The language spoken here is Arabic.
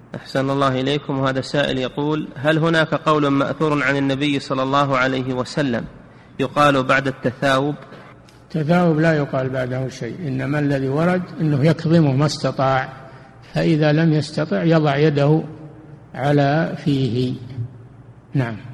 أحسن الله إليكم. وهذا سائل يقول: هل هناك قول مأثور عن النبي صلى الله عليه وسلم يقال بعد التثاوب؟ التثاوب لا يقال بعده شيء، إنما الذي ورد أنه يكظمه ما استطاع، فإذا لم يستطع يضع يده على فيه. نعم.